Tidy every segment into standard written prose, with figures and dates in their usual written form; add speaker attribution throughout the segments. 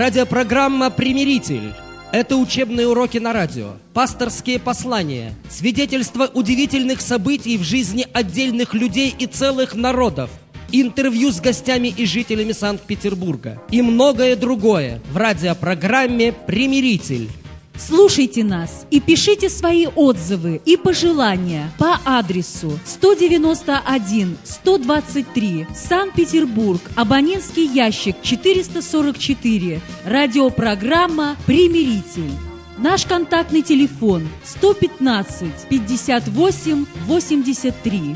Speaker 1: Радиопрограмма «Примиритель». Это учебные уроки на радио, пасторские послания, свидетельства удивительных событий в жизни отдельных людей и целых народов, интервью с гостями и жителями Санкт-Петербурга и многое другое в радиопрограмме «Примиритель».
Speaker 2: Слушайте нас и пишите свои отзывы и пожелания по адресу 191-123, Санкт-Петербург, абонентский ящик 444, радиопрограмма «Примиритель». Наш контактный телефон 115 58 83.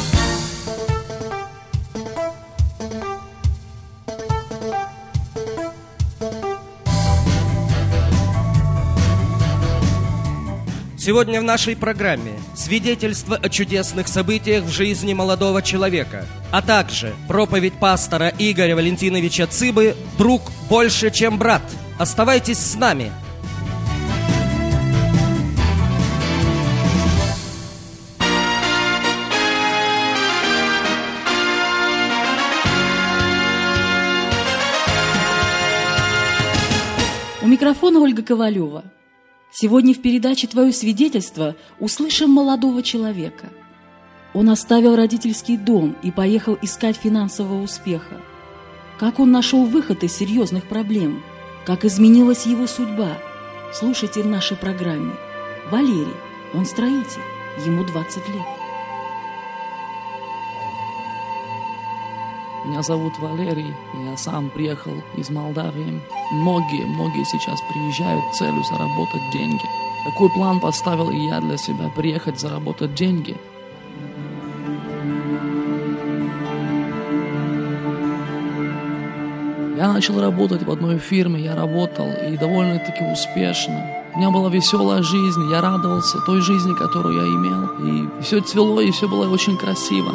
Speaker 1: Сегодня в нашей программе свидетельство о чудесных событиях в жизни молодого человека, а также проповедь пастора Игоря Валентиновича Цыбы «Друг больше, чем брат». Оставайтесь с нами.
Speaker 2: У микрофона Ольга Ковалева. Сегодня в передаче «Твое свидетельство» услышим молодого человека. Он оставил родительский дом и поехал искать финансового успеха. Как он нашел выход из серьезных проблем? Как изменилась его судьба? Слушайте в нашей программе. Валерий, он строитель, ему 20 лет.
Speaker 3: Меня зовут Валерий, я сам приехал из Молдавии. Многие сейчас приезжают с целью заработать деньги. Какой план поставил и я для себя? Приехать заработать деньги. Я начал работать в одной фирме, я работал и довольно-таки успешно. У меня была веселая жизнь, я радовался той жизни, которую я имел. И все цвело, и все было очень красиво.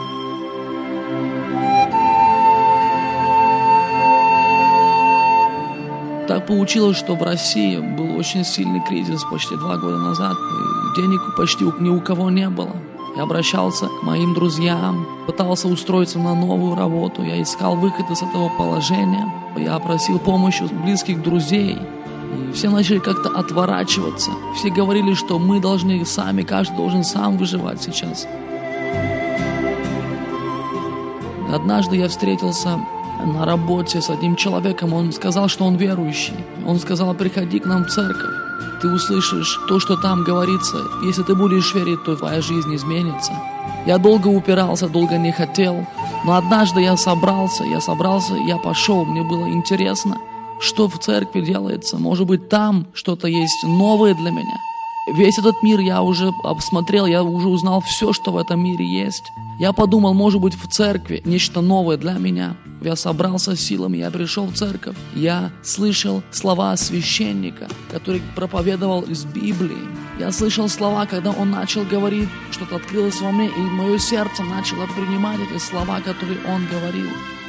Speaker 3: Так получилось, что в России был очень сильный кризис почти 2 года назад. И денег почти ни у кого не было. Я обращался к моим друзьям, пытался устроиться на новую работу. Я искал выход из этого положения. Я просил помощи близких друзей. И все начали как-то отворачиваться. Все говорили, что мы должны сами, каждый должен сам выживать сейчас. Однажды я встретился на работе с одним человеком, он сказал, что он верующий. Он сказал: приходи к нам в церковь, ты услышишь то, что там говорится. Если ты будешь верить, то твоя жизнь изменится. Я долго упирался, долго не хотел, но однажды я собрался, я пошел. Мне было интересно, что в церкви делается. Может быть, там что-то есть новое для меня. Весь этот мир я уже обсмотрел, я уже узнал все, что в этом мире есть. Я подумал, может быть, в церкви нечто новое для меня. Я собрался силами, я пришел в церковь. Я слышал слова священника, который проповедовал из Библии. Я слышал слова, когда он начал говорить, что-то открылось во мне, и мое сердце начало принимать эти слова, которые он говорил.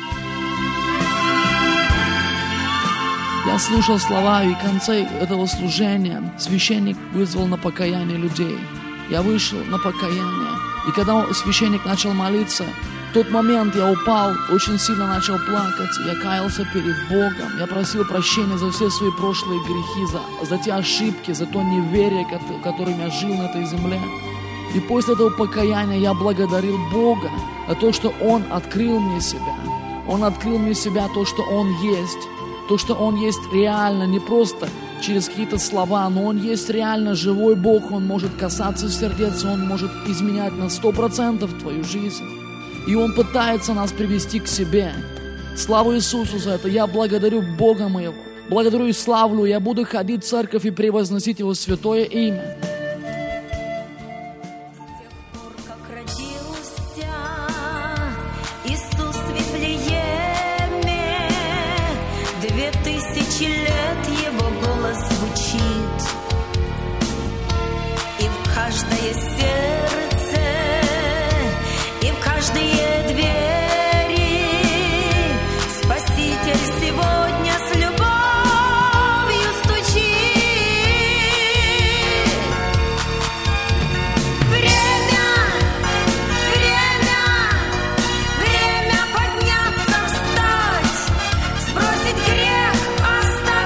Speaker 3: Я слушал слова, и в конце этого служения священник вызвал на покаяние людей. Я вышел на покаяние. И когда священник начал молиться, в тот момент я упал, очень сильно начал плакать. Я каялся перед Богом. Я просил прощения за все свои прошлые грехи, за те ошибки, за то неверие, которым я жил на этой земле. И после этого покаяния я благодарил Бога за то, что Он открыл мне себя. Он открыл мне себя, то, что Он есть. То, что Он есть реально, не просто через какие-то слова, но Он есть реально живой Бог. Он может касаться сердец, Он может изменять на 100% твою жизнь. И Он пытается нас привести к себе. Слава Иисусу за это. Я благодарю Бога моего. Благодарю и славлю. Я буду ходить в церковь и превозносить Его святое имя.
Speaker 4: Каждое сердце и в каждые двери Спаситель сегодня с любовью стучит. Время подняться, встать, сбросить грех, оставить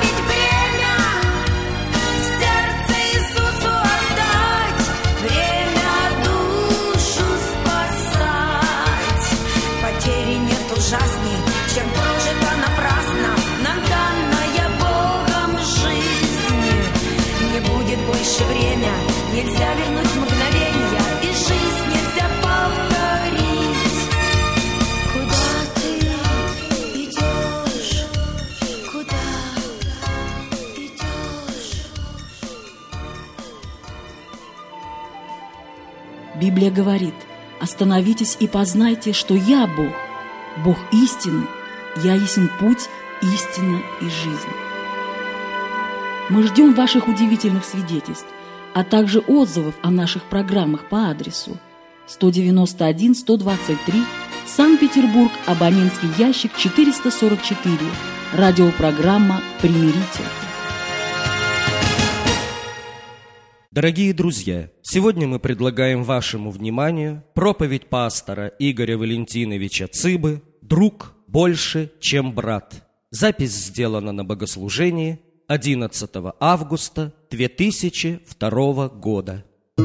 Speaker 2: Библия говорит: «Остановитесь и познайте, что я Бог, Бог истины, я есть путь, истина и жизнь». Мы ждем ваших удивительных свидетельств, а также отзывов о наших программах по адресу 191-123, Санкт-Петербург, абонентский ящик 444, радиопрограмма «Примиритель».
Speaker 1: Дорогие друзья, сегодня мы предлагаем вашему вниманию проповедь пастора Игоря Валентиновича Цыбы «Друг больше, чем брат». Запись сделана на богослужении 11 августа 2002 года.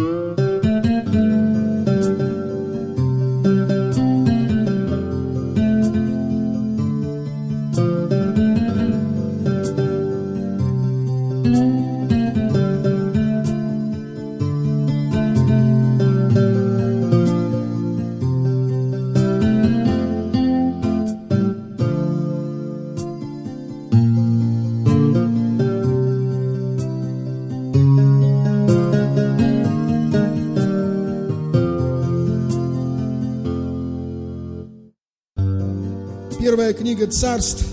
Speaker 5: Первая книга Царств,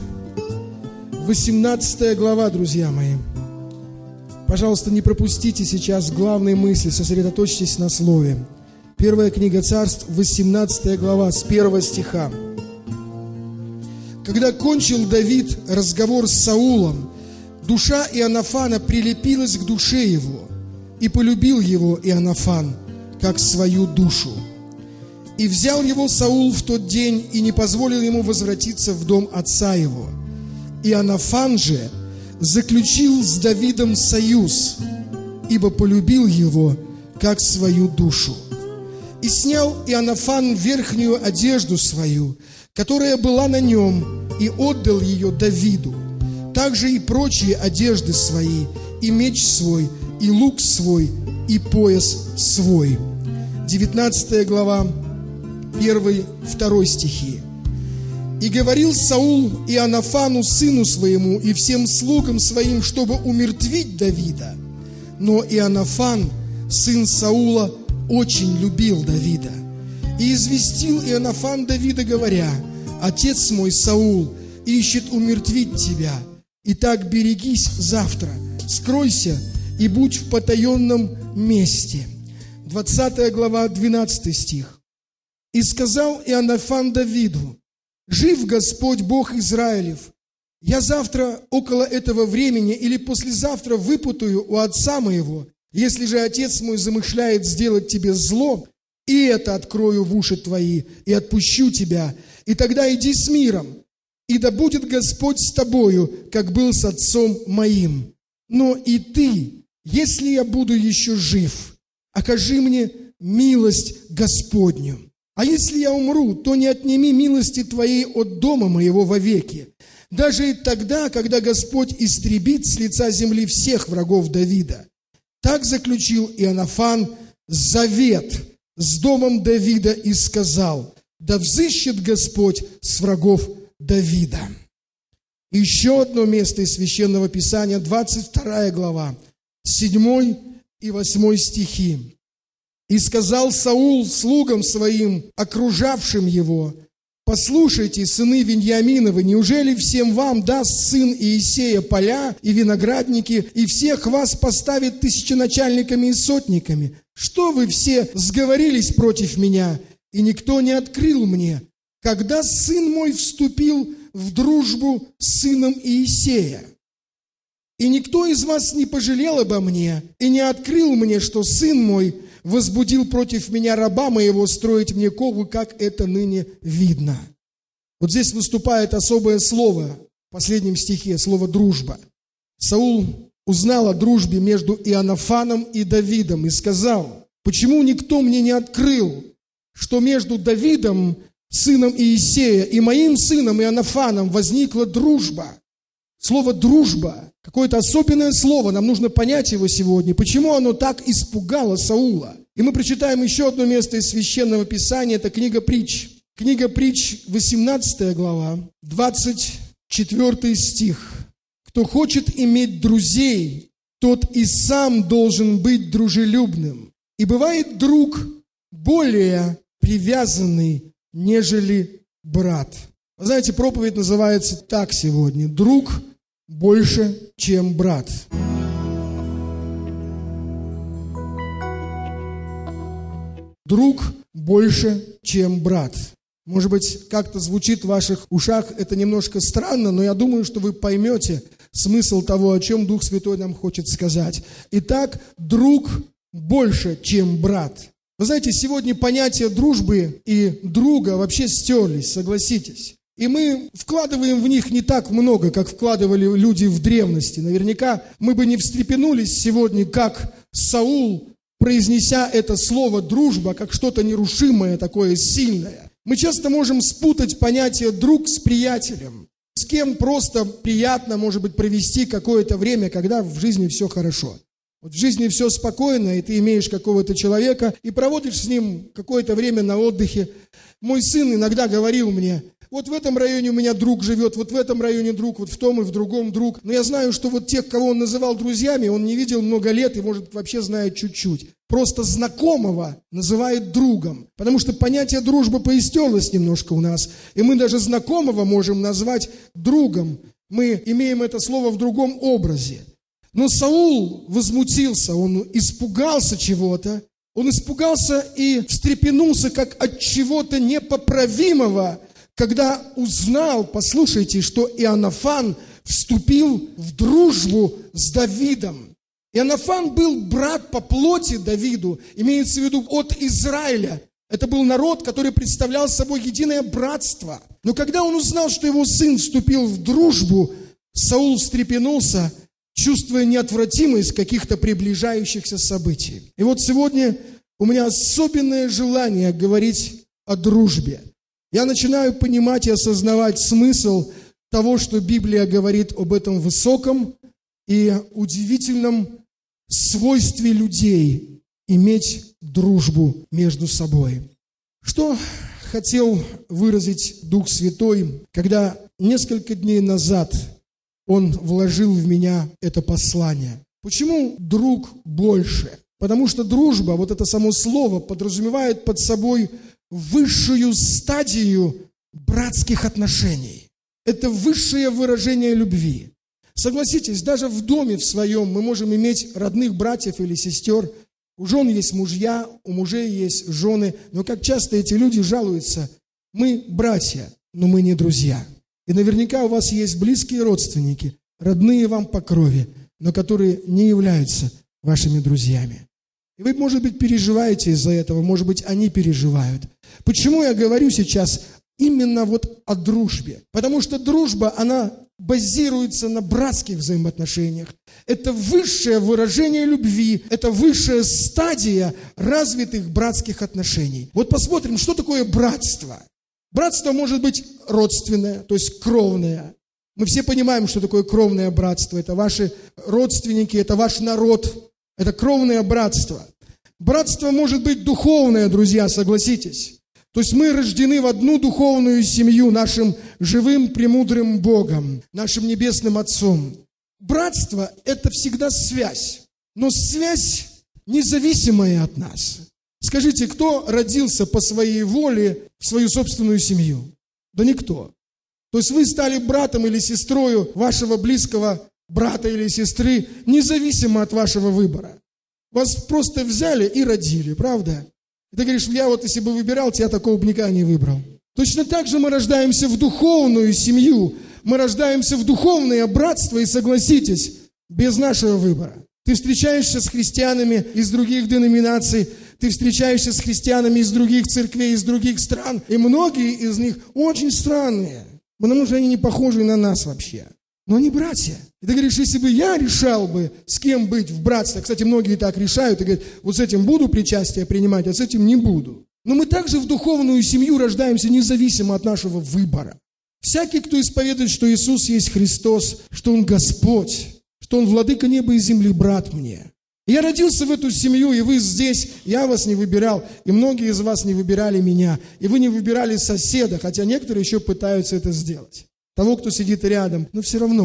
Speaker 5: 18 глава, друзья мои. Пожалуйста, не пропустите сейчас главные мысли, сосредоточьтесь на слове. Первая книга Царств, 18 глава, с 1 стиха. «Когда кончил Давид разговор с Саулом, душа Иоаннафана прилепилась к душе его, и полюбил его Иоаннафан, как свою душу. И взял его Саул в тот день и не позволил ему возвратиться в дом отца его. Иоаннафан же заключил с Давидом союз, ибо полюбил его, как свою душу. И снял Иоаннафан верхнюю одежду свою, которая была на нем, и отдал ее Давиду. Также и прочие одежды свои, и меч свой, и лук свой, и пояс свой». 19 глава, 1-2 стихи. «И говорил Саул Иоаннафану, сыну своему, и всем слугам своим, чтобы умертвить Давида. Но Иоаннафан, сын Саула, очень любил Давида. И известил Иоаннафан Давида, говоря: отец мой Саул ищет умертвить тебя. Итак, берегись завтра, скройся и будь в потаенном месте». 20 глава, 12 стих. «И сказал Иоаннафан Давиду: жив Господь Бог Израилев, я завтра около этого времени или послезавтра выпутаю у отца моего, если же отец мой замышляет сделать тебе зло, и это открою в уши твои, и отпущу тебя, и тогда иди с миром, и да будет Господь с тобою, как был с отцом моим. Но и ты, если я буду еще жив, окажи мне милость Господню. А если я умру, то не отними милости Твоей от дома моего вовеки, даже и тогда, когда Господь истребит с лица земли всех врагов Давида». Так заключил Иоаннафан завет с домом Давида и сказал: да взыщет Господь с врагов Давида. Еще одно место из Священного Писания, 22 глава, 7 и 8 стихи. «И сказал Саул слугам своим, окружавшим его: послушайте, сыны Виньяминовы, неужели всем вам даст сын Иисея поля и виноградники, и всех вас поставит тысяченачальниками и сотниками? Что вы все сговорились против меня, и никто не открыл мне, когда сын мой вступил в дружбу с сыном Иисея? И никто из вас не пожалел обо мне, и не открыл мне, что сын мой возбудил против меня раба моего строить мне кову, как это ныне видно». Вот здесь выступает особое слово в последнем стихе, слово «дружба». Саул узнал о дружбе между Иоаннафаном и Давидом и сказал: почему никто мне не открыл, что между Давидом, сыном Иисея, и моим сыном Иоаннафаном возникла дружба? Слово «дружба» – какое-то особенное слово, нам нужно понять его сегодня. Почему оно так испугало Саула? И мы прочитаем еще одно место из Священного Писания, это книга Притч. Книга Притч, 18 глава, 24 стих. «Кто хочет иметь друзей, тот и сам должен быть дружелюбным. И бывает друг более привязанный, нежели брат. Вы знаете, проповедь называется так сегодня: друг больше, чем брат. Друг больше, чем брат. Может быть, как-то звучит в ваших ушах это немножко странно, но я думаю, что вы поймете смысл того, о чем Дух Святой нам хочет сказать. Итак, друг больше, чем брат. Вы знаете, сегодня понятия дружбы и друга вообще стерлись, согласитесь. И мы вкладываем в них не так много, как вкладывали люди в древности. Наверняка мы бы не встрепенулись сегодня, как Саул, произнеся это слово «дружба», как что-то нерушимое, такое сильное. Мы часто можем спутать понятие «друг» с приятелем. С кем просто приятно, может быть, провести какое-то время, когда в жизни все хорошо. Вот в жизни все спокойно, и ты имеешь какого-то человека, и проводишь с ним какое-то время на отдыхе. Мой сын иногда говорил мне: вот в этом районе у меня друг живет, вот в этом районе друг, вот в том и в другом друг. Но я знаю, что вот тех, кого он называл друзьями, он не видел много лет и, может, вообще знает чуть-чуть. Просто знакомого называет другом, потому что понятие дружбы поистерлось немножко у нас, и мы даже знакомого можем назвать другом. Мы имеем это слово в другом образе. Но Саул возмутился, он испугался чего-то, он испугался и встрепенулся как от чего-то непоправимого, когда узнал, послушайте, что Иоаннафан вступил в дружбу с Давидом. Иоаннафан был брат по плоти Давиду, имеется в виду от Израиля. Это был народ, который представлял собой единое братство. Но когда он узнал, что его сын вступил в дружбу, Саул встрепенулся, чувствуя неотвратимость каких-то приближающихся событий. И вот сегодня у меня особенное желание говорить о дружбе. Я начинаю понимать и осознавать смысл того, что Библия говорит об этом высоком и удивительном свойстве людей иметь дружбу между собой. Что хотел выразить Дух Святой, когда несколько дней назад Он вложил в меня это послание? Почему друг больше? Потому что дружба, вот это само слово, подразумевает под собой высшую стадию братских отношений. Это высшее выражение любви. Согласитесь, даже в доме в своем мы можем иметь родных братьев или сестер. У жен есть мужья, у мужей есть жены. Но как часто эти люди жалуются: мы братья, но мы не друзья. И наверняка у вас есть близкие родственники, родные вам по крови, но которые не являются вашими друзьями. И вы, может быть, переживаете из-за этого, может быть, они переживают. Почему я говорю сейчас именно вот о дружбе? Потому что дружба, она базируется на братских взаимоотношениях. Это высшее выражение любви, это высшая стадия развитых братских отношений. Вот посмотрим, что такое братство. Братство может быть родственное, то есть кровное. Мы все понимаем, что такое кровное братство. Это ваши родственники, это ваш народ. Это кровное братство. Братство может быть духовное, друзья, согласитесь. То есть мы рождены в одну духовную семью нашим живым, премудрым Богом, нашим Небесным Отцом. Братство – это всегда связь, но связь независимая от нас. Скажите, кто родился по своей воле в свою собственную семью? Да никто. То есть вы стали братом или сестрой вашего близкого брата или сестры, независимо от вашего выбора. Вас просто взяли и родили, правда? И ты говоришь: я вот если бы выбирал, я такого бы никогда не выбрал. Точно так же мы рождаемся в духовную семью, мы рождаемся в духовное братство, и согласитесь, без нашего выбора. Ты встречаешься с христианами из других деноминаций, ты встречаешься с христианами из других церквей, из других стран, и многие из них очень странные, потому что они не похожи на нас вообще. Но они братья. И ты говоришь: если бы я решал бы, с кем быть в братстве, кстати, многие так решают, и говорят: вот с этим буду причастие принимать, а с этим не буду. Но мы также в духовную семью рождаемся независимо от нашего выбора. Всякий, кто исповедует, что Иисус есть Христос, что Он Господь, что Он владыка неба и земли, брат мне. Я родился в эту семью, и вы здесь, я вас не выбирал, и многие из вас не выбирали меня, и вы не выбирали соседа, хотя некоторые еще пытаются это сделать. Того, кто сидит рядом, но все равно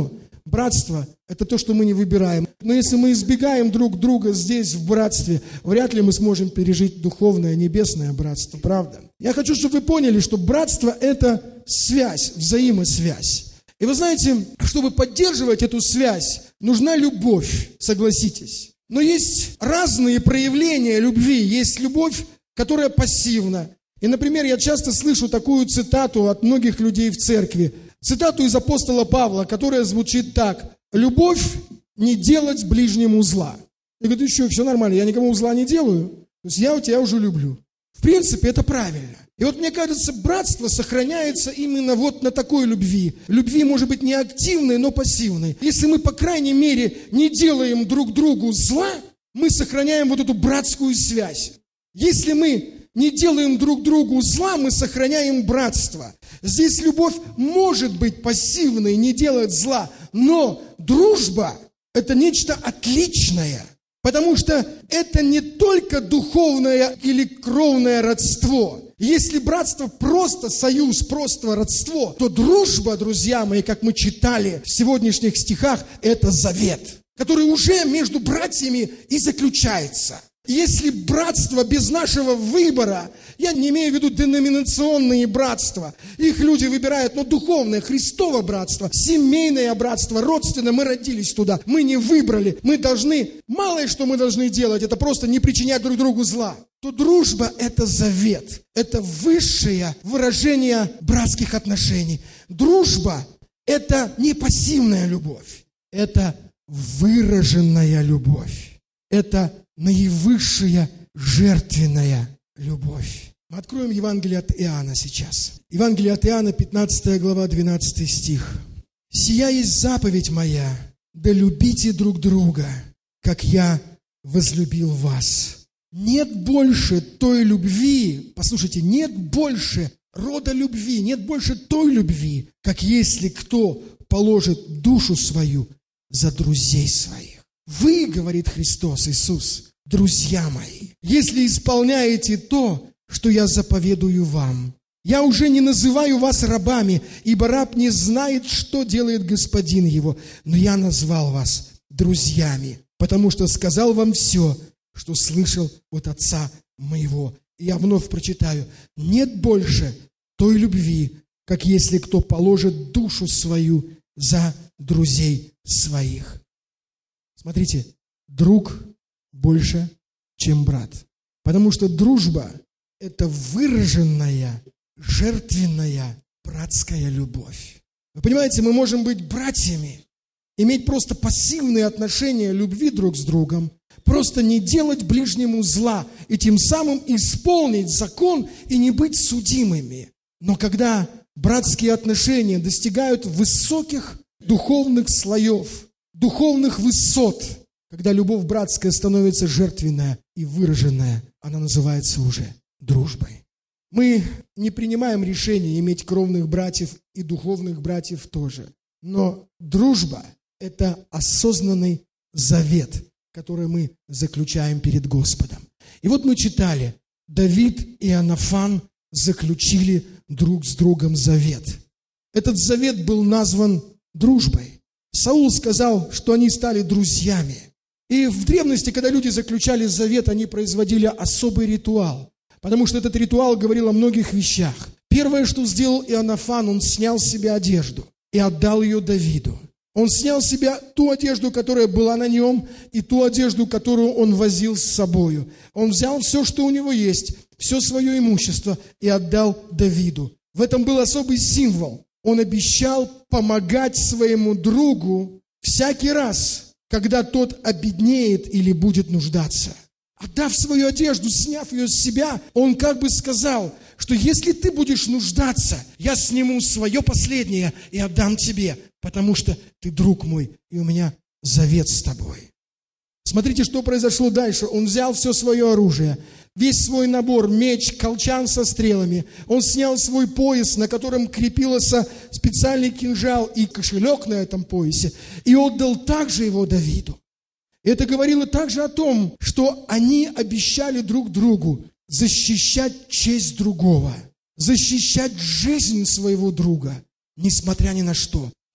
Speaker 5: братство – это то, что мы не выбираем. Но если мы избегаем друг друга здесь, в братстве, вряд ли мы сможем пережить духовное, небесное братство, правда? Я хочу, чтобы вы поняли, что братство – это связь, взаимосвязь. И вы знаете, чтобы поддерживать эту связь, нужна любовь, согласитесь. Но есть разные проявления любви. Есть любовь, которая пассивна. И, например, я часто слышу такую цитату от многих людей в церкви. Цитату из апостола Павла, которая звучит так. «Любовь не делать ближнему зла». Я говорю, еще все нормально, я никому зла не делаю. То есть я тебя уже люблю. В принципе, это правильно. И вот мне кажется, братство сохраняется именно вот на такой любви. Любви может быть не активной, но пассивной. Если мы, по крайней мере, не делаем друг другу зла, мы сохраняем вот эту братскую связь. Если мы не делаем друг другу зла, мы сохраняем братство. Здесь любовь может быть пассивной, не делать зла, но дружба – это нечто отличное. Потому что это не только духовное или кровное родство. Если братство просто союз, просто родство, то дружба, друзья мои, как мы читали в сегодняшних стихах, это завет, который уже между братьями и заключается. Если братство без нашего выбора, я не имею в виду деноминационные братства, их люди выбирают, но духовное, Христово братство, семейное братство, родственное, мы родились туда, мы не выбрали, мы должны, малое, что мы должны делать, это просто не причинять друг другу зла. То дружба – это завет, это высшее выражение братских отношений. Дружба – это не пассивная любовь, это выраженная любовь, это наивысшая жертвенная любовь. Мы откроем Евангелие от Иоанна сейчас. Евангелие от Иоанна, 15 глава, 12 стих. «Сия есть заповедь моя, да любите друг друга, как я возлюбил вас». Нет больше той любви, послушайте, нет больше рода любви, нет больше той любви, как если кто положит душу свою за друзей своих. Вы, говорит Христос, Иисус, друзья мои, если исполняете то, что я заповедую вам. Я уже не называю вас рабами, ибо раб не знает, что делает господин его, но я назвал вас друзьями, потому что сказал вам все, что слышал от Отца моего. И я вновь прочитаю. Нет больше той любви, как если кто положит душу свою за друзей своих. Смотрите, друг больше, чем брат. Потому что дружба – это выраженная, жертвенная, братская любовь. Вы понимаете, мы можем быть братьями, иметь просто пассивные отношения любви друг с другом, просто не делать ближнему зла и тем самым исполнить закон и не быть судимыми. Но когда братские отношения достигают высоких духовных слоев, духовных высот, когда любовь братская становится жертвенная и выраженная, она называется уже дружбой. Мы не принимаем решение иметь кровных братьев и духовных братьев тоже. Но дружба – это осознанный завет, который мы заключаем перед Господом. И вот мы читали, Давид и Иоаннафан заключили друг с другом завет. Этот завет был назван дружбой. Саул сказал, что они стали друзьями. И в древности, когда люди заключали завет, они производили особый ритуал, потому что этот ритуал говорил о многих вещах. Первое, что сделал Иоаннафан, он снял с себя одежду и отдал ее Давиду. Он снял с себя ту одежду, которая была на нем, и ту одежду, которую он возил с собою. Он взял все, что у него есть, все свое имущество и отдал Давиду. В этом был особый символ. Он обещал помогать своему другу всякий раз, когда тот обеднеет или будет нуждаться. Отдав свою одежду, сняв ее с себя, он как бы сказал, что если ты будешь нуждаться, я сниму свое последнее и отдам тебе, потому что ты друг мой, и у меня завет с тобой. Смотрите, что произошло дальше. Он взял все свое оружие, весь свой набор, меч, колчан со стрелами. Он снял свой пояс, на котором крепился специальный кинжал и кошелек на этом поясе, и отдал также его Давиду. Это говорило также о том, что они обещали друг другу защищать честь другого, защищать жизнь своего друга, несмотря ни на что.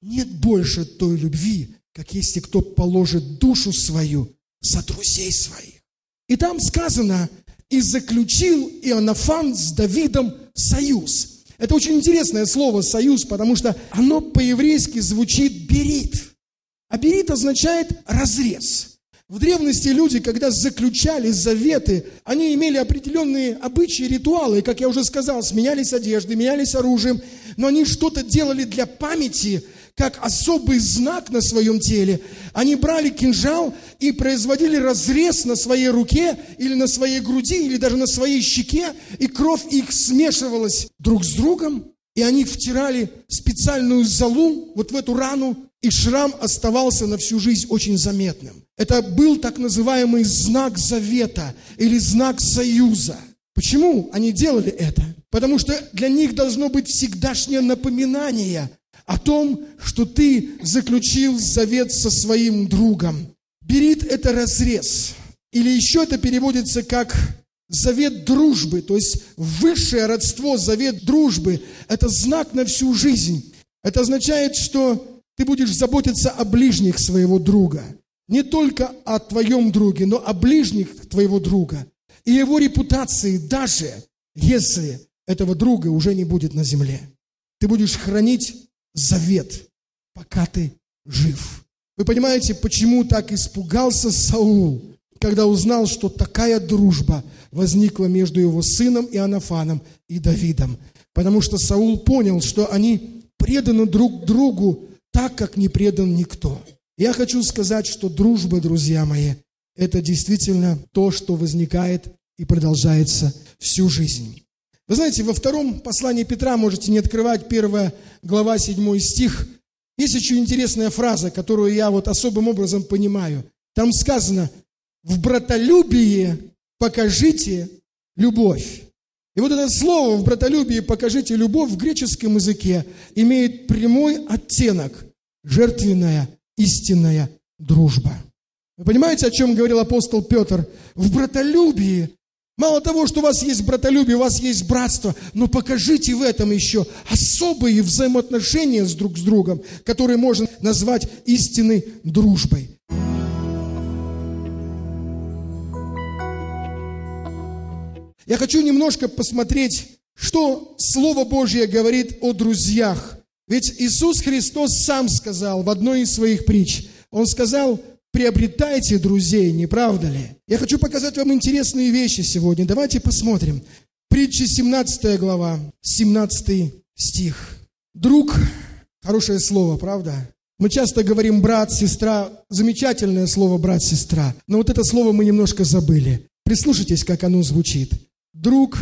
Speaker 5: нет больше той любви, как если кто положит душу свою за друзей своих. И там сказано, и заключил Иоаннафан с Давидом союз. Это очень интересное слово «союз», потому что оно по-еврейски звучит «берит». А «берит» означает «разрез». В древности люди, когда заключали заветы, они имели определенные обычаи, ритуалы, как я уже сказал, сменялись одеждой, менялись оружием, но они что-то делали для памяти, как особый знак на своем теле. Они брали кинжал и производили разрез на своей руке или на своей груди, или даже на своей щеке, и кровь их смешивалась друг с другом, и они втирали специальную золу вот в эту рану, и шрам оставался на всю жизнь очень заметным. Это был так называемый знак завета или знак союза. Почему они делали это? Потому что для них должно быть всегдашнее напоминание о том, что ты заключил завет со своим другом. Берит – это разрез. Или еще это переводится как завет дружбы, то есть высшее родство, завет дружбы. Это знак на всю жизнь. Это означает, что ты будешь заботиться о ближних своего друга. Не только о твоем друге, но о ближних твоего друга. И его репутации, даже если этого друга уже не будет на земле. Ты будешь хранить завет, пока ты жив. Вы понимаете, почему так испугался Саул, когда узнал, что такая дружба возникла между его сыном Иоаннафаном и Давидом? Потому что Саул понял, что они преданы друг другу так, как не предан никто. Я хочу сказать, что дружба, друзья мои, это действительно то, что возникает и продолжается всю жизнь. Вы знаете, во втором послании Петра, можете не открывать, 1 глава, 7 стих, есть очень интересная фраза, которую я вот особым образом понимаю. Там сказано: «В братолюбии покажите любовь». И вот это слово «в братолюбии покажите любовь» в греческом языке имеет прямой оттенок – жертвенная, истинная дружба. Вы понимаете, о чем говорил апостол Петр? В братолюбии, мало того, что у вас есть братолюбие, у вас есть братство, но покажите в этом еще особые взаимоотношения друг с другом, которые можно назвать истинной дружбой. Я хочу немножко посмотреть, что Слово Божье говорит о друзьях. Ведь Иисус Христос сам сказал в одной из своих притч, Он сказал: приобретайте друзей, не правда ли? Я хочу показать вам интересные вещи сегодня. Давайте посмотрим. Притча 17 глава, 17 стих. Друг, хорошее слово, правда? Мы часто говорим брат, сестра, замечательное слово брат, сестра. Но вот это слово мы немножко забыли. Прислушайтесь, как оно звучит. Друг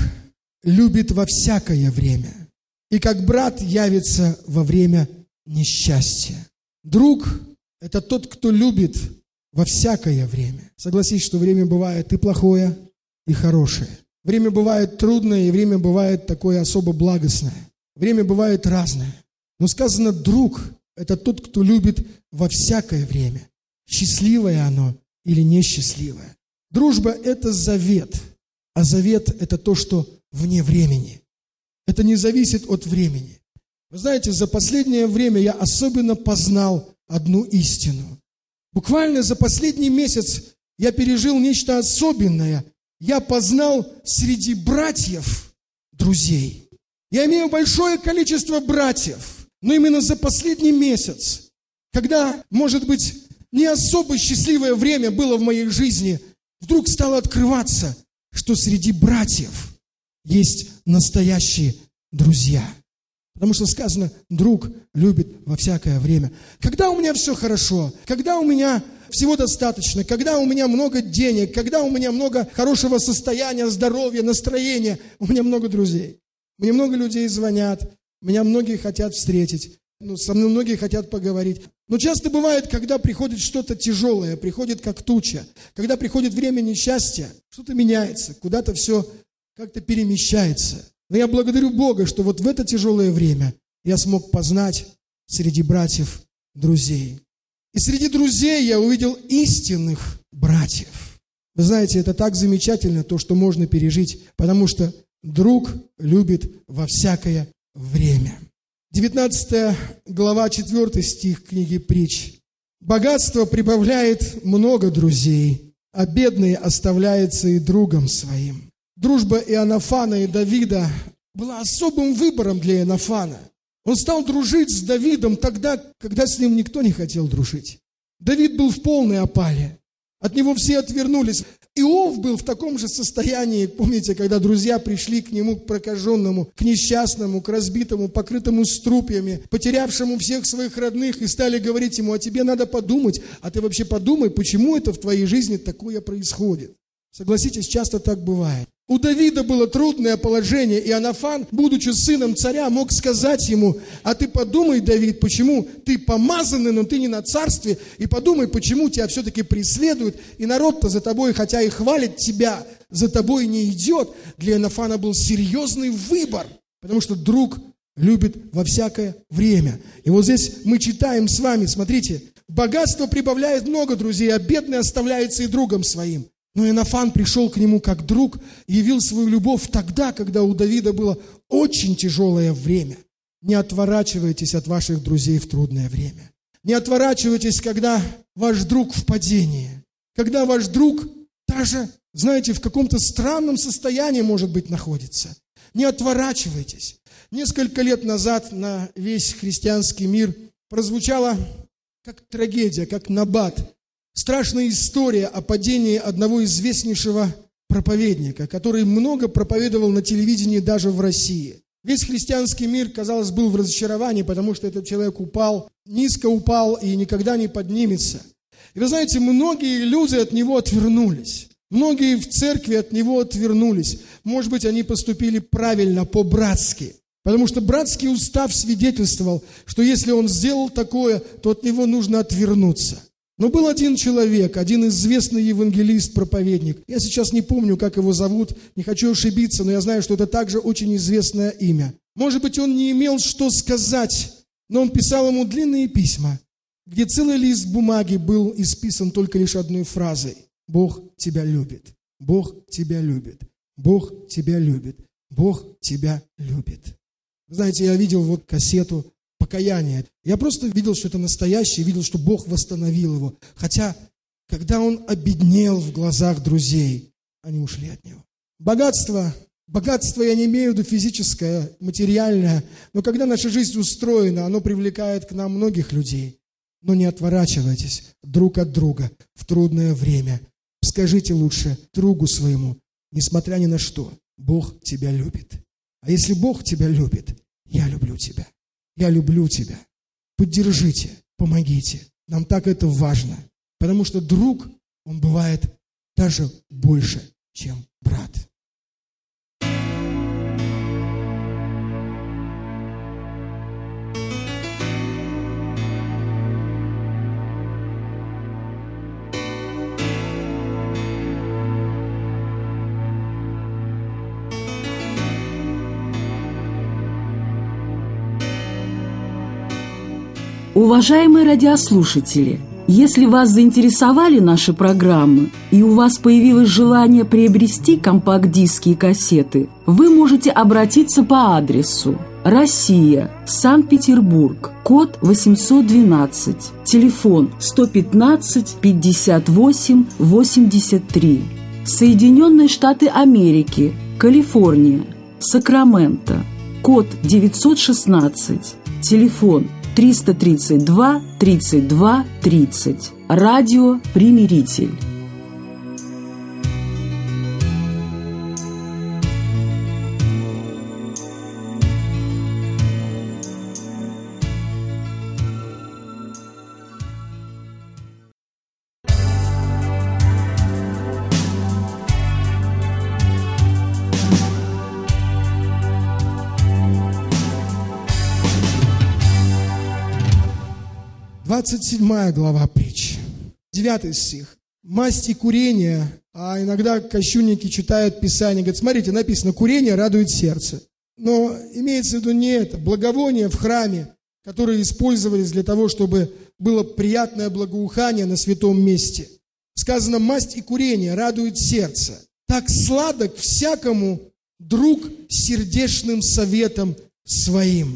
Speaker 5: любит во всякое время, и как брат явится во время несчастья. Друг – это тот, кто любит во всякое время. Согласись, что время бывает и плохое, и хорошее. Время бывает трудное, и время бывает такое особо благостное. Время бывает разное. Но сказано, друг – это тот, кто любит во всякое время. Счастливое оно или несчастливое. Дружба – это завет. А завет – это то, что вне времени. Это не зависит от времени. Вы знаете, за последнее время я особенно познал одну истину. Буквально за последний месяц я пережил нечто особенное. Я познал среди братьев друзей. Я имею большое количество братьев, но именно за последний месяц, когда, может быть, не особо счастливое время было в моей жизни, вдруг стало открываться, что среди братьев есть настоящие друзья. Потому что сказано, друг любит во всякое время. Когда у меня все хорошо, когда у меня всего достаточно, когда у меня много денег, когда у меня много хорошего состояния, здоровья, настроения, у меня много друзей. Мне много людей звонят, меня многие хотят встретить, со мной многие хотят поговорить. Но часто бывает, когда приходит что-то тяжелое, приходит как туча, когда приходит время несчастья, что-то меняется, куда-то все как-то перемещается. Но я благодарю Бога, что вот в это тяжелое время я смог познать среди братьев друзей. И среди друзей я увидел истинных братьев. Вы знаете, это так замечательно, то, что можно пережить, потому что друг любит во всякое время. 19 глава, 4 стих книги Притч. «Богатство прибавляет много друзей, а бедный оставляется и другом своим». Дружба Иоаннафана и Давида была особым выбором для Иоаннафана. Он стал дружить с Давидом тогда, когда с ним никто не хотел дружить. Давид был в полной опале. От него все отвернулись. Иов был в таком же состоянии, помните, когда друзья пришли к нему, к прокаженному, к несчастному, к разбитому, покрытому струпьями, потерявшему всех своих родных, и стали говорить ему: а тебе надо подумать, а ты вообще подумай, почему это в твоей жизни такое происходит. Согласитесь, часто так бывает. У Давида было трудное положение, и Иоаннафан, будучи сыном царя, мог сказать ему: а ты подумай, Давид, почему ты помазанный, но ты не на царстве, и подумай, почему тебя все-таки преследуют, и народ-то за тобой, хотя и хвалит тебя, за тобой не идет. Для Иоаннафана был серьезный выбор, потому что друг любит во всякое время. И вот здесь мы читаем с вами, смотрите: богатство прибавляет много друзей, а бедный оставляется и другом своим. Но Иоаннафан пришел к нему как друг и явил свою любовь тогда, когда у Давида было очень тяжелое время. Не отворачивайтесь от ваших друзей в трудное время. Не отворачивайтесь, когда ваш друг в падении. Когда ваш друг даже, знаете, в каком-то странном состоянии, может быть, находится. Не отворачивайтесь. Несколько лет назад на весь христианский мир прозвучала как трагедия, как набат. Страшная история о падении одного известнейшего проповедника, который много проповедовал на телевидении даже в России. Весь христианский мир, казалось, был в разочаровании, потому что этот человек упал, низко упал и никогда не поднимется. И вы знаете, многие люди от него отвернулись. Многие в церкви от него отвернулись. Может быть, они поступили правильно, по-братски. Потому что братский устав свидетельствовал, что если он сделал такое, то от него нужно отвернуться. Но был один человек, один известный евангелист, проповедник. Я сейчас не помню, как его зовут, не хочу ошибиться, но я знаю, что это также очень известное имя. Может быть, он не имел что сказать, но он писал ему длинные письма, где целый лист бумаги был исписан только лишь одной фразой: «Бог тебя любит, Бог тебя любит, Бог тебя любит, Бог тебя любит». Знаете, я видел вот кассету покаяние. Я просто видел, что это настоящее, видел, что Бог восстановил его. Хотя, когда он обеднел в глазах друзей, они ушли от него. Богатство я не имею в виду физическое, материальное, но когда наша жизнь устроена, оно привлекает к нам многих людей. Но не отворачивайтесь друг от друга в трудное время. Скажите лучше другу своему, несмотря ни на что, Бог тебя любит. А если Бог тебя любит, я люблю тебя. Я люблю тебя. Поддержите, помогите. Нам так это важно. Потому что друг, он бывает даже больше, чем брат.
Speaker 2: Уважаемые радиослушатели, если вас заинтересовали наши программы и у вас появилось желание приобрести компакт-диски и кассеты, вы можете обратиться по адресу: Россия, Санкт-Петербург, код 812, телефон 115 58 83, Соединенные Штаты Америки, Калифорния, Сакраменто, код 916, телефон 332 32 30. Радио «Примиритель».
Speaker 5: Двадцать 27 глава Притч, 9 стих. Масть и курение, а иногда кощунники читают Писание, говорят: смотрите, написано, курение радует сердце. Но имеется в виду не это. Благовония в храме, которые использовались для того, чтобы было приятное благоухание на святом месте. Сказано, масть и курение радует сердце. Так сладок всякому друг сердечным советом своим.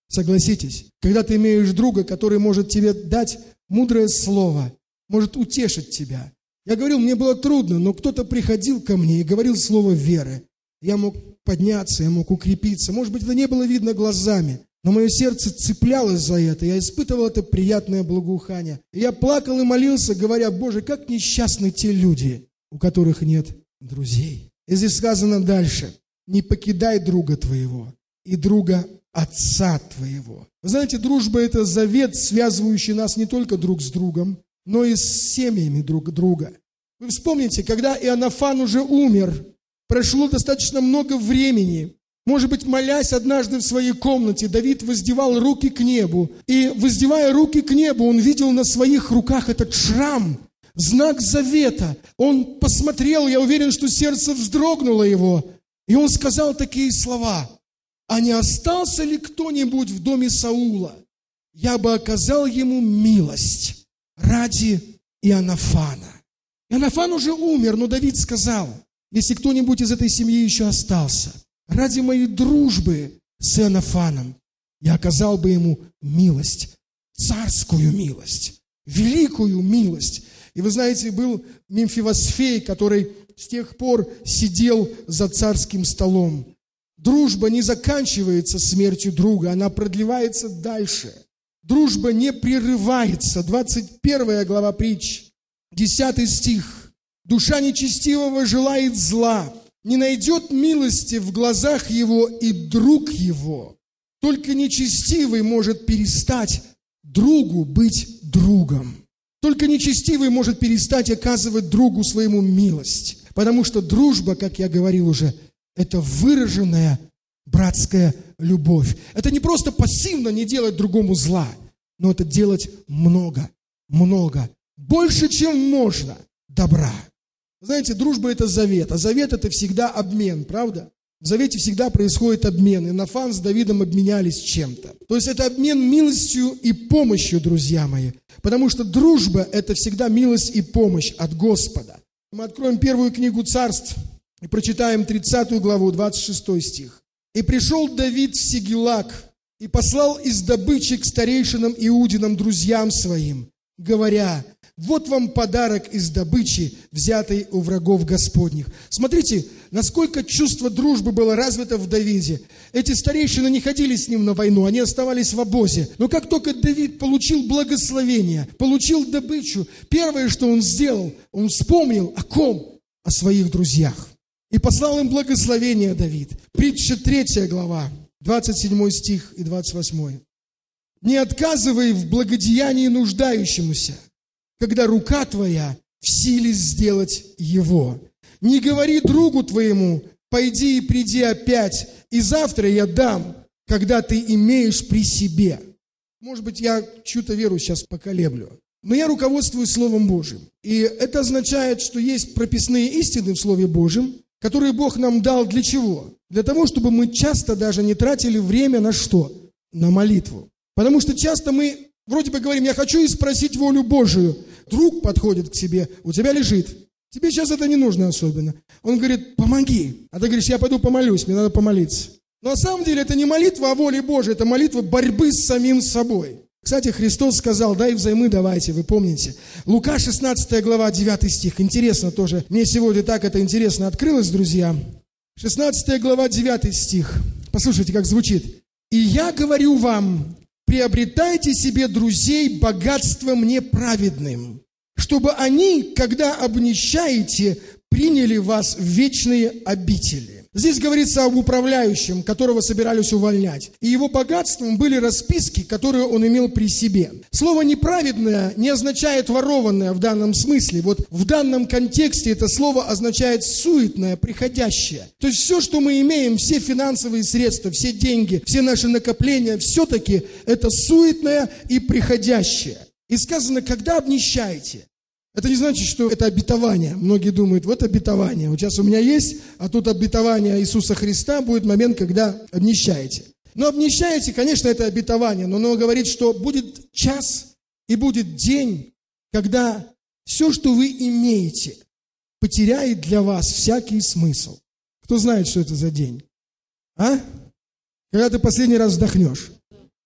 Speaker 5: Согласитесь, когда ты имеешь друга, который может тебе дать мудрое слово, может утешить тебя. Я говорил, мне было трудно, но кто-то приходил ко мне и говорил слово веры. Я мог подняться, я мог укрепиться. Может быть, это не было видно глазами, но мое сердце цеплялось за это. Я испытывал это приятное благоухание. И я плакал и молился, говоря: Боже, как несчастны те люди, у которых нет друзей. И здесь сказано дальше: не покидай друга твоего и друга отца твоего. Вы знаете, дружба – это завет, связывающий нас не только друг с другом, но и с семьями друг друга. Вы вспомните, когда Иоаннафан уже умер, прошло достаточно много времени. Может быть, молясь однажды в своей комнате, Давид воздевал руки к небу. И, воздевая руки к небу, он видел на своих руках этот шрам, знак завета. Он посмотрел, я уверен, что сердце вздрогнуло его. И он сказал такие слова: «А не остался ли кто-нибудь в доме Саула? Я бы оказал ему милость ради Иоаннафана». Иоаннафан уже умер, но Давид сказал: если кто-нибудь из этой семьи еще остался, ради моей дружбы с Иоаннафаном я оказал бы ему милость, царскую милость, великую милость. И вы знаете, был Мемфивосфей, который с тех пор сидел за царским столом. Дружба не заканчивается смертью друга, она продлевается дальше. Дружба не прерывается. 21 глава Притч, 10 стих. «Душа нечестивого желает зла, не найдет милости в глазах его и друг его. Только нечестивый может перестать другу быть другом». Только нечестивый может перестать оказывать другу своему милость. Потому что дружба, как я говорил уже, это выраженная братская любовь. Это не просто пассивно не делать другому зла, но это делать много, больше, чем можно, добра. Знаете, дружба – это завет, а завет – это всегда обмен, правда? В завете всегда происходит обмен. Иоаннафан с Давидом обменялись чем-то. То есть это обмен милостью и помощью, друзья мои. Потому что дружба – это всегда милость и помощь от Господа. Мы откроем первую книгу Царств и прочитаем 30 главу, 26 стих. «И пришел Давид в Сигелаг и послал из добычи к старейшинам Иудинам друзьям своим, говоря: вот вам подарок из добычи, взятой у врагов Господних». Смотрите, насколько чувство дружбы было развито в Давиде. Эти старейшины не ходили с ним на войну, они оставались в обозе. Но как только Давид получил благословение, получил добычу, первое, что он сделал, он вспомнил о ком? О своих друзьях. И послал им благословение Давид. Притча 3 глава, 27 стих и 28. «Не отказывай в благодеянии нуждающемуся, когда рука твоя в силе сделать его. Не говори другу твоему: пойди и приди опять, и завтра я дам, когда ты имеешь при себе». Может быть, я чью-то веру сейчас поколеблю, но я руководствуюсь Словом Божьим. И это означает, что есть прописные истины в Слове Божьем, которые Бог нам дал для чего? Для того, чтобы мы часто даже не тратили время на что? На молитву. Потому что часто мы вроде бы говорим: я хочу испросить волю Божию. Друг подходит к тебе, у тебя лежит. Тебе сейчас это не нужно особенно. Он говорит: помоги. А ты говоришь: я пойду помолюсь, мне надо помолиться. Но на самом деле это не молитва о воле Божией, это молитва борьбы с самим собой. Кстати, Христос сказал: дай взаймы давайте, вы помните. Лука 16 глава, 9 стих. Интересно тоже. Мне сегодня так это интересно открылось, друзья. 16 глава, 9 стих. Послушайте, как звучит. «И я говорю вам, приобретайте себе друзей богатством неправедным, чтобы они, когда обнищаете, приняли вас в вечные обители». Здесь говорится об управляющем, которого собирались увольнять. И его богатством были расписки, которые он имел при себе. Слово «неправедное» не означает «ворованное» в данном смысле. Вот в данном контексте это слово означает «суетное», «приходящее». То есть все, что мы имеем, все финансовые средства, все деньги, все наши накопления, все-таки это суетное и приходящее. И сказано: когда обнищаете. Это не значит, что это обетование. Многие думают: вот обетование. Вот сейчас у меня есть, а тут обетование Иисуса Христа, будет момент, когда обнищаете. Но обнищаете, конечно, это обетование, но оно говорит, что будет час и будет день, когда все, что вы имеете, потеряет для вас всякий смысл. Кто знает, что это за день? А? Когда ты последний раз вздохнешь.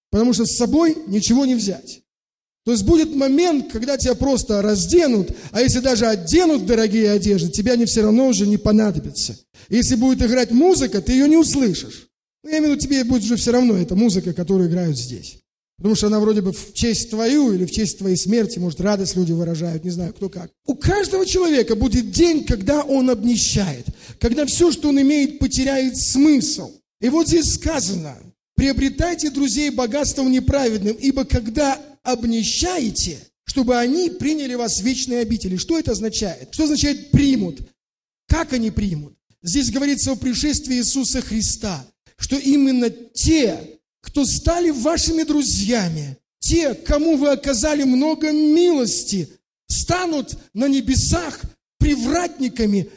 Speaker 5: потому что с собой ничего не взять. То есть будет момент, когда тебя просто разденут, а если даже оденут дорогие одежды, тебе они все равно уже не понадобятся. Если будет играть музыка, ты ее не услышишь. Но я имею в виду, тебе будет уже все равно эта музыка, которую играют здесь. Потому что она вроде бы в честь твою или в честь твоей смерти, может, радость люди выражают, не знаю, кто как. У каждого человека будет день, когда он обнищает, когда все, что он имеет, потеряет смысл. И вот здесь сказано: приобретайте друзей богатством неправедным, ибо когда обнищаете, чтобы они приняли вас в вечные обители. Что это означает? Что означает примут? Как они примут? Здесь говорится о пришествии Иисуса Христа, что именно те, кто стали вашими друзьями, те, кому вы оказали много милости, станут на небесах привратниками,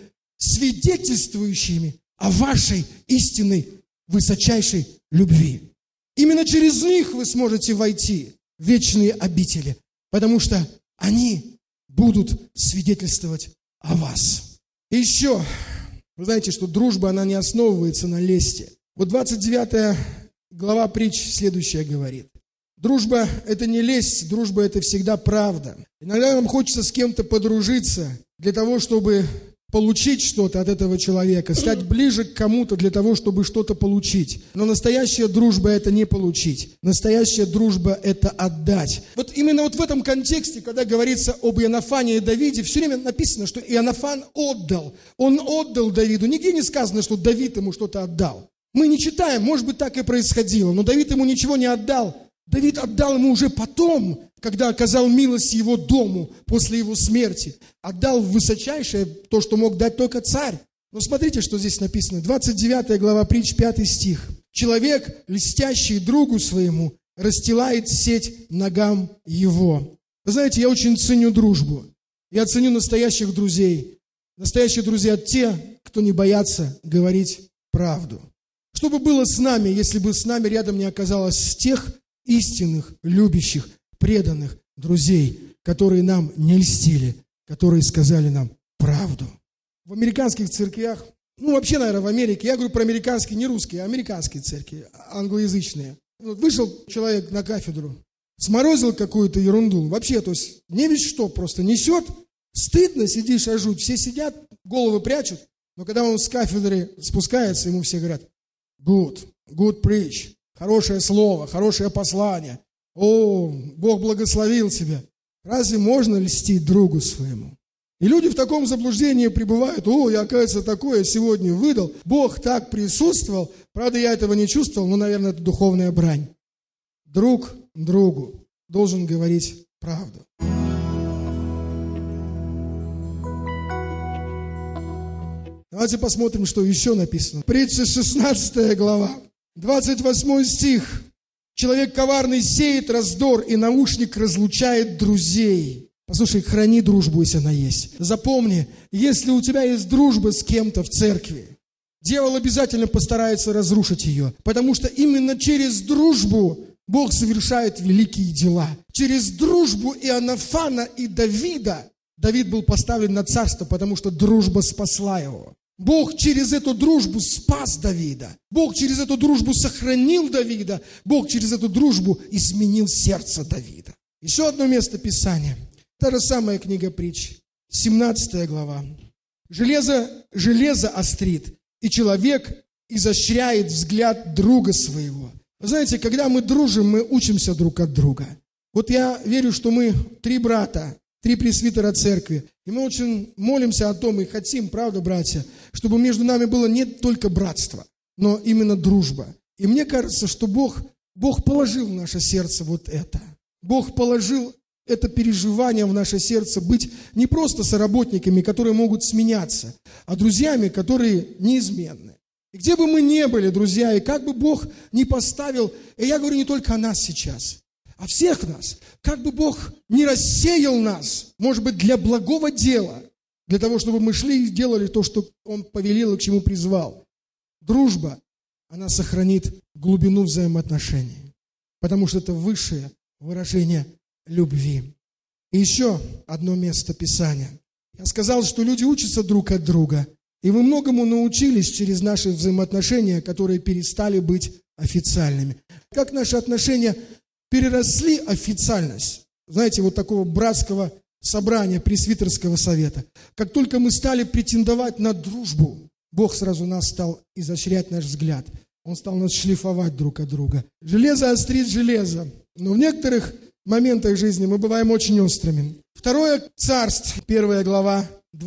Speaker 5: свидетельствующими о вашей истинной высочайшей любви. Именно через них вы сможете войти в вечные обители, потому что они будут свидетельствовать о вас. И еще, вы знаете, что дружба, она не основывается на лести. Вот 29 глава притч следующее говорит. Дружба – это не лесть, дружба – это всегда правда. Иногда нам хочется с кем-то подружиться для того, чтобы получить что-то от этого человека, стать ближе к кому-то для того, чтобы что-то получить. Но настоящая дружба – это не получить. Настоящая дружба – это отдать. Вот именно вот в этом контексте, когда говорится об Иоаннафане и Давиде, все время написано, что Иоаннафан отдал. Он отдал Давиду. Нигде не сказано, что Давид ему что-то отдал. Мы не читаем, может быть, так и происходило, но Давид ему ничего не отдал. Давид отдал ему уже потом, когда оказал милость его дому после его смерти. Отдал высочайшее, то, что мог дать только царь. Но смотрите, что здесь написано. 29 глава притч, 5 стих. «Человек, льстящий другу своему, расстилает сеть ногам его». Вы знаете, я очень ценю дружбу. Я ценю настоящих друзей. Настоящие друзья – те, кто не боятся говорить правду. Что бы было с нами, если бы с нами рядом не оказалось тех истинных, любящих, преданных друзей, которые нам не льстили, которые сказали нам правду. В американских церквях, вообще, наверное, в Америке, я говорю про американские, не русские, а американские церкви, англоязычные. Вот вышел человек на кафедру, сморозил какую-то ерунду, вообще, то есть не ведь что, просто несет, стыдно, сидишь, а жуть, все сидят, головы прячут, но когда он с кафедры спускается, ему все говорят: good preach, хорошее слово, хорошее послание. О, Бог благословил тебя. Разве можно льстить другу своему? И люди в таком заблуждении пребывают. О, я, оказывается, такое сегодня выдал. Бог так присутствовал. Правда, я этого не чувствовал, но, наверное, это духовная брань. Друг другу должен говорить правду. Давайте посмотрим, что еще написано. Притча 16 глава, 28 стих. Человек коварный сеет раздор, и наушник разлучает друзей. Послушай, храни дружбу, если она есть. Запомни, если у тебя есть дружба с кем-то в церкви, дьявол обязательно постарается разрушить ее, потому что именно через дружбу Бог совершает великие дела. Через дружбу Иоаннафана и Давида Давид был поставлен на царство, потому что дружба спасла его. Бог через эту дружбу спас Давида. Бог через эту дружбу сохранил Давида. Бог через эту дружбу изменил сердце Давида. Еще одно место Писания. Та же самая книга притч, 17 глава. Железо острит, и человек изощряет взгляд друга своего. Вы знаете, когда мы дружим, мы учимся друг от друга. Вот я верю, что мы 3 брата, 3 пресвитера церкви. И мы очень молимся о том и хотим, правда, братья, чтобы между нами было не только братство, но именно дружба. И мне кажется, что Бог положил в наше сердце вот это. Бог положил это переживание в наше сердце быть не просто соработниками, которые могут сменяться, а друзьями, которые неизменны. И где бы мы ни были, друзья, и как бы Бог ни поставил, и я говорю не только о нас сейчас, а всех нас, как бы Бог не рассеял нас, может быть, для благого дела, для того, чтобы мы шли и делали то, что Он повелел и к чему призвал. Дружба, она сохранит глубину взаимоотношений, потому что это высшее выражение любви. И еще одно место Писания. Я сказал, что люди учатся друг от друга, и вы многому научились через наши взаимоотношения, которые перестали быть официальными. как наши отношения переросли официальность. Знаете, вот такого братского собрания, пресвитерского совета. Как только мы стали претендовать на дружбу, Бог сразу нас стал изощрять наш взгляд. Он стал нас шлифовать друг от друга. Железо острит железо. Но в некоторых моментах жизни мы бываем очень острыми. 2 Царств, 1 глава,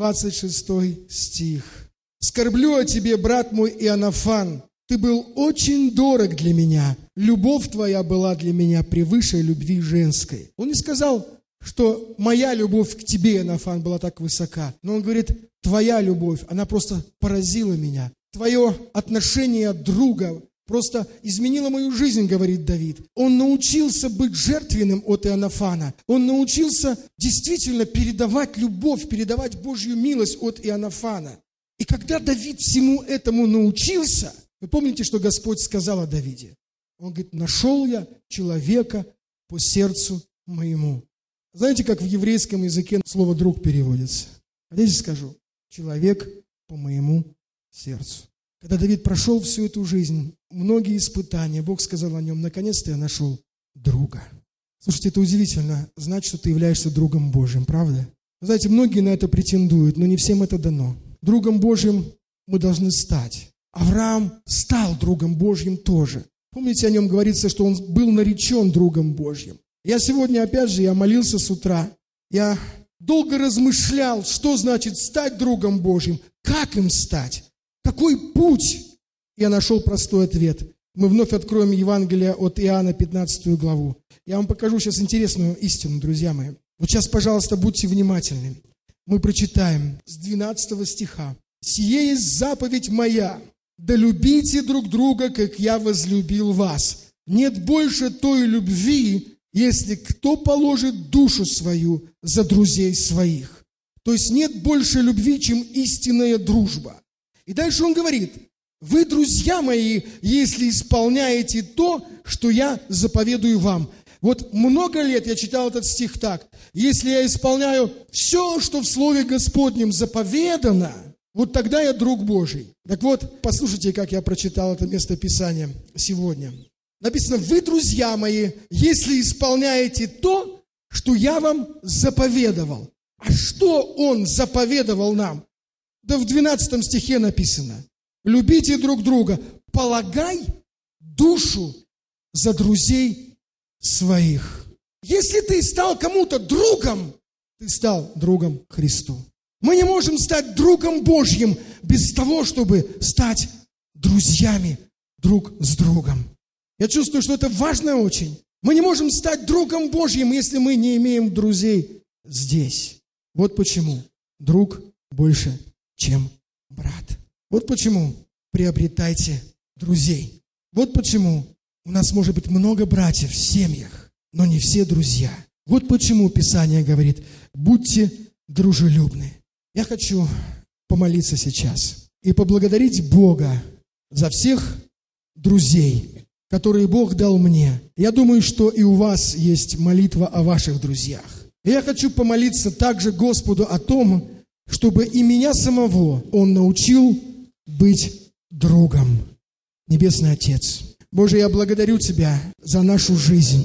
Speaker 5: 26 стих. «Скорблю о тебе, брат мой Иоаннафан, ты был очень дорог для меня. Любовь твоя была для меня превыше любви женской». Он не сказал, что моя любовь к тебе, Иоаннафан, была так высока. Но он говорит, твоя любовь, она просто поразила меня. Твое отношение друга просто изменило мою жизнь, говорит Давид. Он научился быть жертвенным от Иоаннафана. Он научился действительно передавать любовь, передавать Божью милость от Иоаннафана. И когда Давид всему этому научился, вы помните, что Господь сказал о Давиде? Он говорит, нашел я человека по сердцу моему. Знаете, как в еврейском языке слово «друг» переводится? Хотите, скажу? Человек по моему сердцу. Когда Давид прошел всю эту жизнь, многие испытания, Бог сказал о нем, наконец-то я нашел друга. Слушайте, это удивительно, знать, что ты являешься другом Божьим, правда? Вы знаете, многие на это претендуют, но не всем это дано. Другом Божьим мы должны стать. Авраам стал другом Божьим тоже. Помните, о нем говорится, что он был наречен другом Божьим. Я сегодня, опять же, я молился с утра. Я долго размышлял, что значит стать другом Божьим, как им стать, какой путь. Я нашел простой ответ. Мы вновь откроем Евангелие от Иоанна, 15 главу. Я вам покажу сейчас интересную истину, друзья мои. Вот сейчас, пожалуйста, будьте внимательны. Мы прочитаем с 12 стиха. «Сие есть заповедь моя, да любите друг друга, как я возлюбил вас. Нет больше той любви, если кто положит душу свою за друзей своих». То есть нет больше любви, чем истинная дружба. И дальше он говорит, вы, друзья мои, если исполняете то, что я заповедую вам. Вот много лет я читал этот стих так. Если я исполняю все, что в Слове Господнем заповедано, вот тогда я друг Божий. Так вот, послушайте, как я прочитал это местописание сегодня. Написано, вы, друзья мои, если исполняете то, что я вам заповедовал. А что он заповедовал нам? Да в 12 стихе написано. Любите друг друга, полагай душу за друзей своих. Если ты стал кому-то другом, ты стал другом Христу. Мы не можем стать другом Божьим без того, чтобы стать друзьями друг с другом. Я чувствую, что это важно очень. Мы не можем стать другом Божьим, если мы не имеем друзей здесь. Вот почему друг больше, чем брат. Вот почему приобретайте друзей. Вот почему у нас может быть много братьев в семьях, но не все друзья. Вот почему Писание говорит, будьте дружелюбны. Я хочу помолиться сейчас и поблагодарить Бога за всех друзей, которые Бог дал мне. Я думаю, что и у вас есть молитва о ваших друзьях. И я хочу помолиться также Господу о том, чтобы и меня самого Он научил быть другом. Небесный Отец, Боже, я благодарю Тебя за нашу жизнь,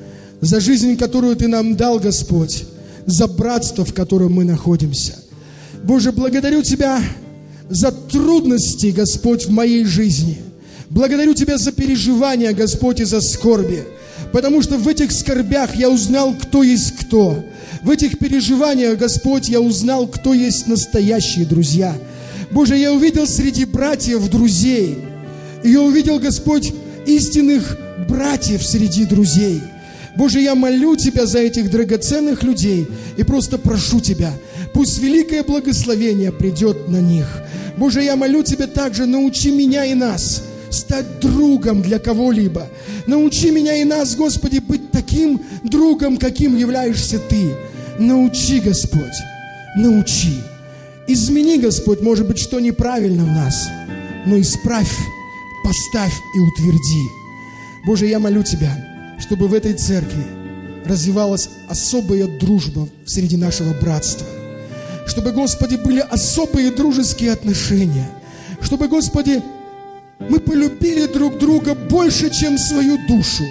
Speaker 5: за жизнь, которую Ты нам дал, Господь, за братство, в котором мы находимся. Боже, благодарю Тебя за трудности, Господь, в моей жизни. Благодарю Тебя за переживания, Господь, и за скорби. Потому что в этих скорбях я узнал, кто есть кто. В этих переживаниях, Господь, я узнал, кто есть настоящие друзья. Боже, я увидел среди братьев друзей. И я увидел, Господь, истинных братьев среди друзей. Боже, я молю Тебя за этих драгоценных людей и просто прошу Тебя, пусть великое благословение придет на них. Боже, я молю Тебя также, научи меня и нас стать другом для кого-либо. Научи меня и нас, Господи, быть таким другом, каким являешься Ты. Научи, Господь, научи. Измени, Господь, может быть, что неправильно в нас, но исправь, поставь и утверди. Боже, я молю Тебя, чтобы в этой церкви развивалась особая дружба среди нашего братства. Чтобы, Господи, были особые дружеские отношения. Чтобы, Господи, мы полюбили друг друга больше, чем свою душу.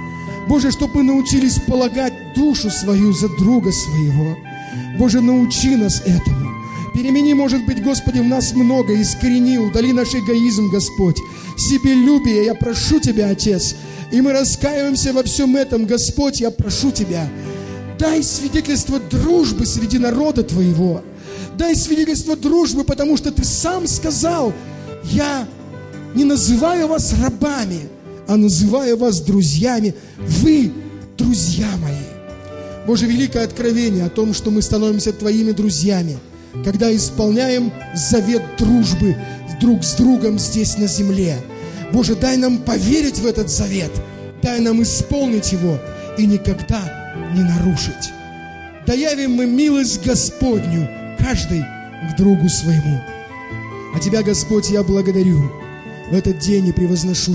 Speaker 5: Боже, чтобы мы научились полагать душу свою за друга своего. Боже, научи нас этому. Перемени, может быть, Господи, в нас много, искорени, удали наш эгоизм, Господь, себелюбие. Я прошу Тебя, Отец, и мы раскаиваемся во всем этом, Господь, я прошу Тебя. Дай свидетельство дружбы среди народа Твоего. Дай свидетельство дружбы, потому что Ты сам сказал: я не называю вас рабами, а называю вас друзьями. Вы друзья мои. Боже, великое откровение о том, что мы становимся Твоими друзьями, когда исполняем завет дружбы друг с другом здесь на земле. Боже, дай нам поверить в этот завет, дай нам исполнить его и никогда не нарушить. Да явим мы милость Господню, каждый к другу своему. А Тебя, Господь, я благодарю в этот день и превозношу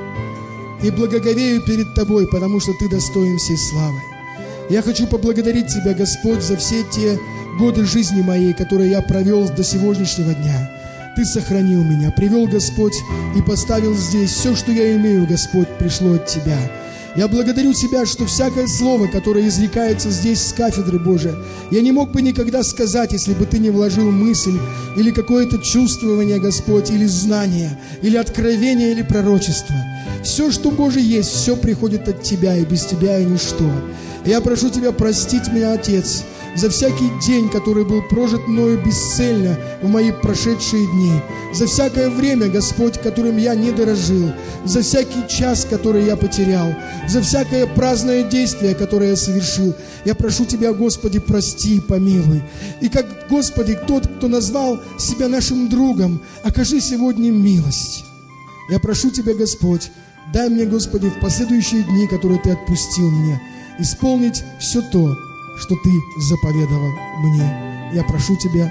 Speaker 5: Тебя. И благоговею перед Тобой, потому что Ты достоин всей славы. Я хочу поблагодарить Тебя, Господь, за все те годы жизни моей, которые я провел до сегодняшнего дня. Ты сохранил меня, привел, Господь, и поставил здесь. Все, что я имею, Господь, пришло от Тебя. Я благодарю Тебя, что всякое слово, которое изрекается здесь с кафедры, Божия, я не мог бы никогда сказать, если бы Ты не вложил мысль или какое-то чувствование, Господь, или знание, или откровение, или пророчество. Все, что, Боже, есть, все приходит от Тебя, и без Тебя я ничто. Я прошу Тебя простить меня, Отец, за всякий день, который был прожит мною бесцельно в мои прошедшие дни, за всякое время, Господь, которым я не дорожил, за всякий час, который я потерял, за всякое праздное действие, которое я совершил. Я прошу Тебя, Господи, прости и помилуй. И как, Господи, тот, кто назвал себя нашим другом, окажи сегодня милость. Я прошу Тебя, Господь, дай мне, Господи, в последующие дни, которые Ты отпустил мне, исполнить все то, что Ты заповедовал мне. Я прошу Тебя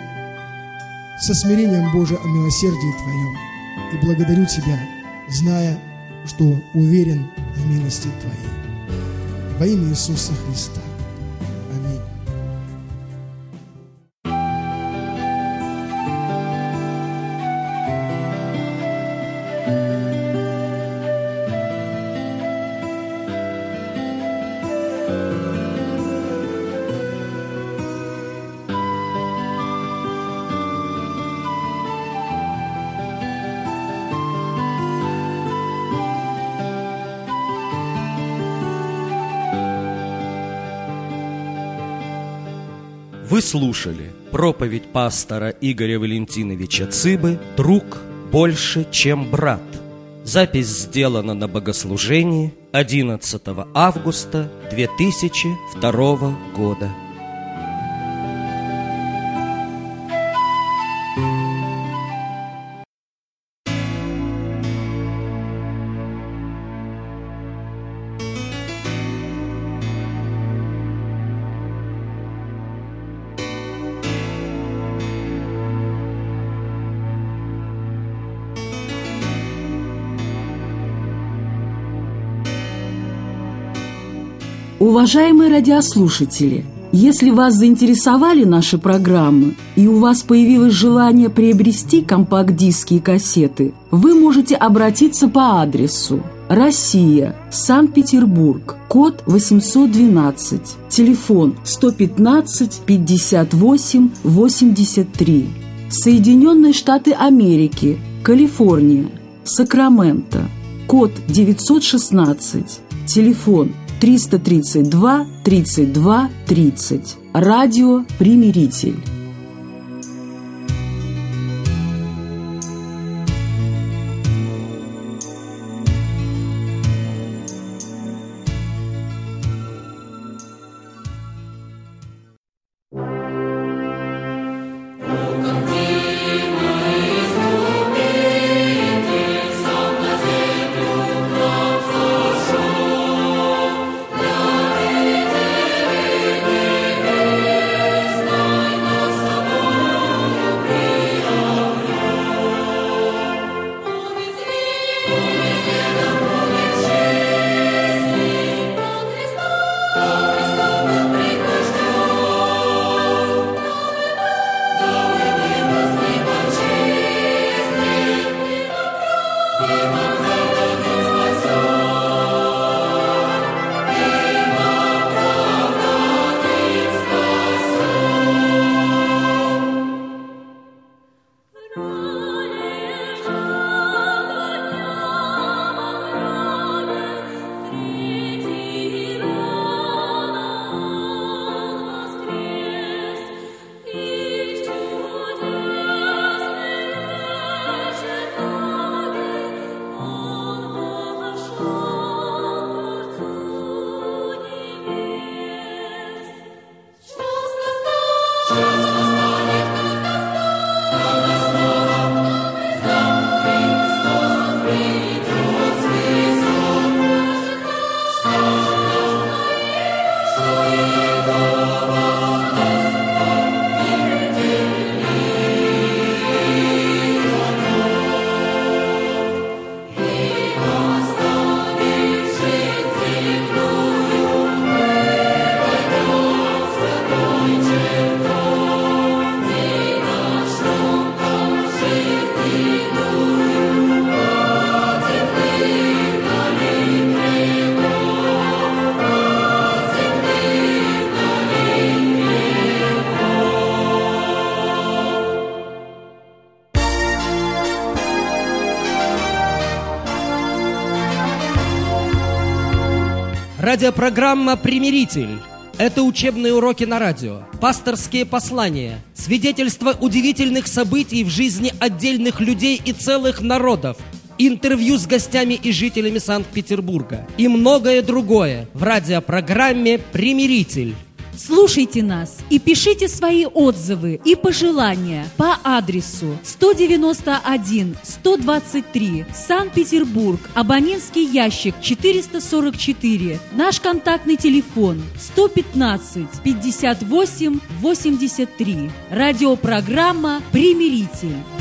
Speaker 5: со смирением, Боже, о милосердии Твоем. И благодарю Тебя, зная, что уверен в милости Твоей. Во имя Иисуса Христа. Аминь.
Speaker 1: Вы слушали проповедь пастора Игоря Валентиновича Цыбы «Друг больше, чем брат». Запись сделана на богослужении 11 августа 2002 года.
Speaker 2: Уважаемые радиослушатели, если вас заинтересовали наши программы и у вас появилось желание приобрести компакт-диски и кассеты, вы можете обратиться по адресу: Россия, Санкт-Петербург, код 812, телефон 115 58 83, Соединенные Штаты Америки, Калифорния, Сакраменто, код 916, телефон 332 32 30. Радио «Примиритель».
Speaker 4: Нас
Speaker 1: Радиопрограмма «Примиритель». Это учебные уроки на радио, пасторские послания, свидетельства удивительных событий в жизни отдельных людей и целых народов, интервью с гостями и жителями Санкт-Петербурга и многое другое в радиопрограмме «Примиритель».
Speaker 6: Слушайте нас и пишите свои отзывы и пожелания по адресу 191-123, Санкт-Петербург, абонентский ящик 444, наш контактный телефон 115-58-83. Радиопрограмма «Примиритель».